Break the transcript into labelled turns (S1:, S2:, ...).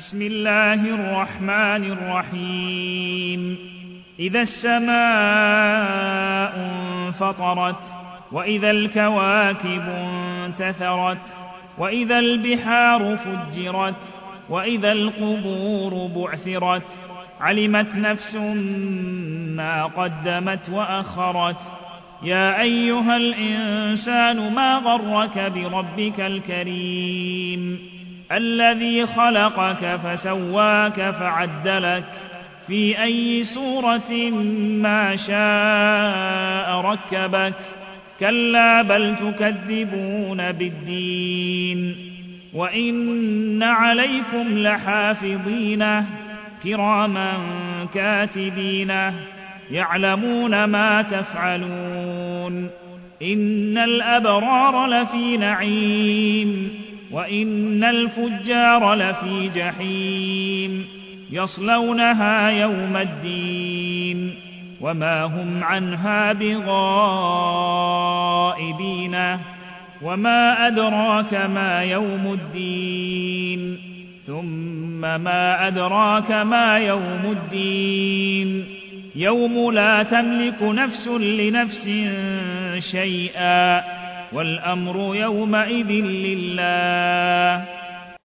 S1: بسم الله الرحمن الرحيم إذا السماء انفطرت وإذا الكواكب انتثرت وإذا البحار فجرت وإذا القبور بعثرت علمت نفس ما قدمت وأخرت يا أيها الإنسان ما غرك بربك الكريم الذي خلقك فسواك فعدلك في أي صورة ما شاء ركبك كلا بل تكذبون بالدين وإن عليكم لحافظين كراما كاتبين يعلمون ما تفعلون إن الأبرار لفي نعيم وإن الفجار لفي جحيم يصلونها يوم الدين وما هم عنها بغائبين وما أدراك ما يوم الدين ثم ما أدراك ما يوم الدين يوم لا تملك نفس لنفس شيئا والأمر يومئذ لله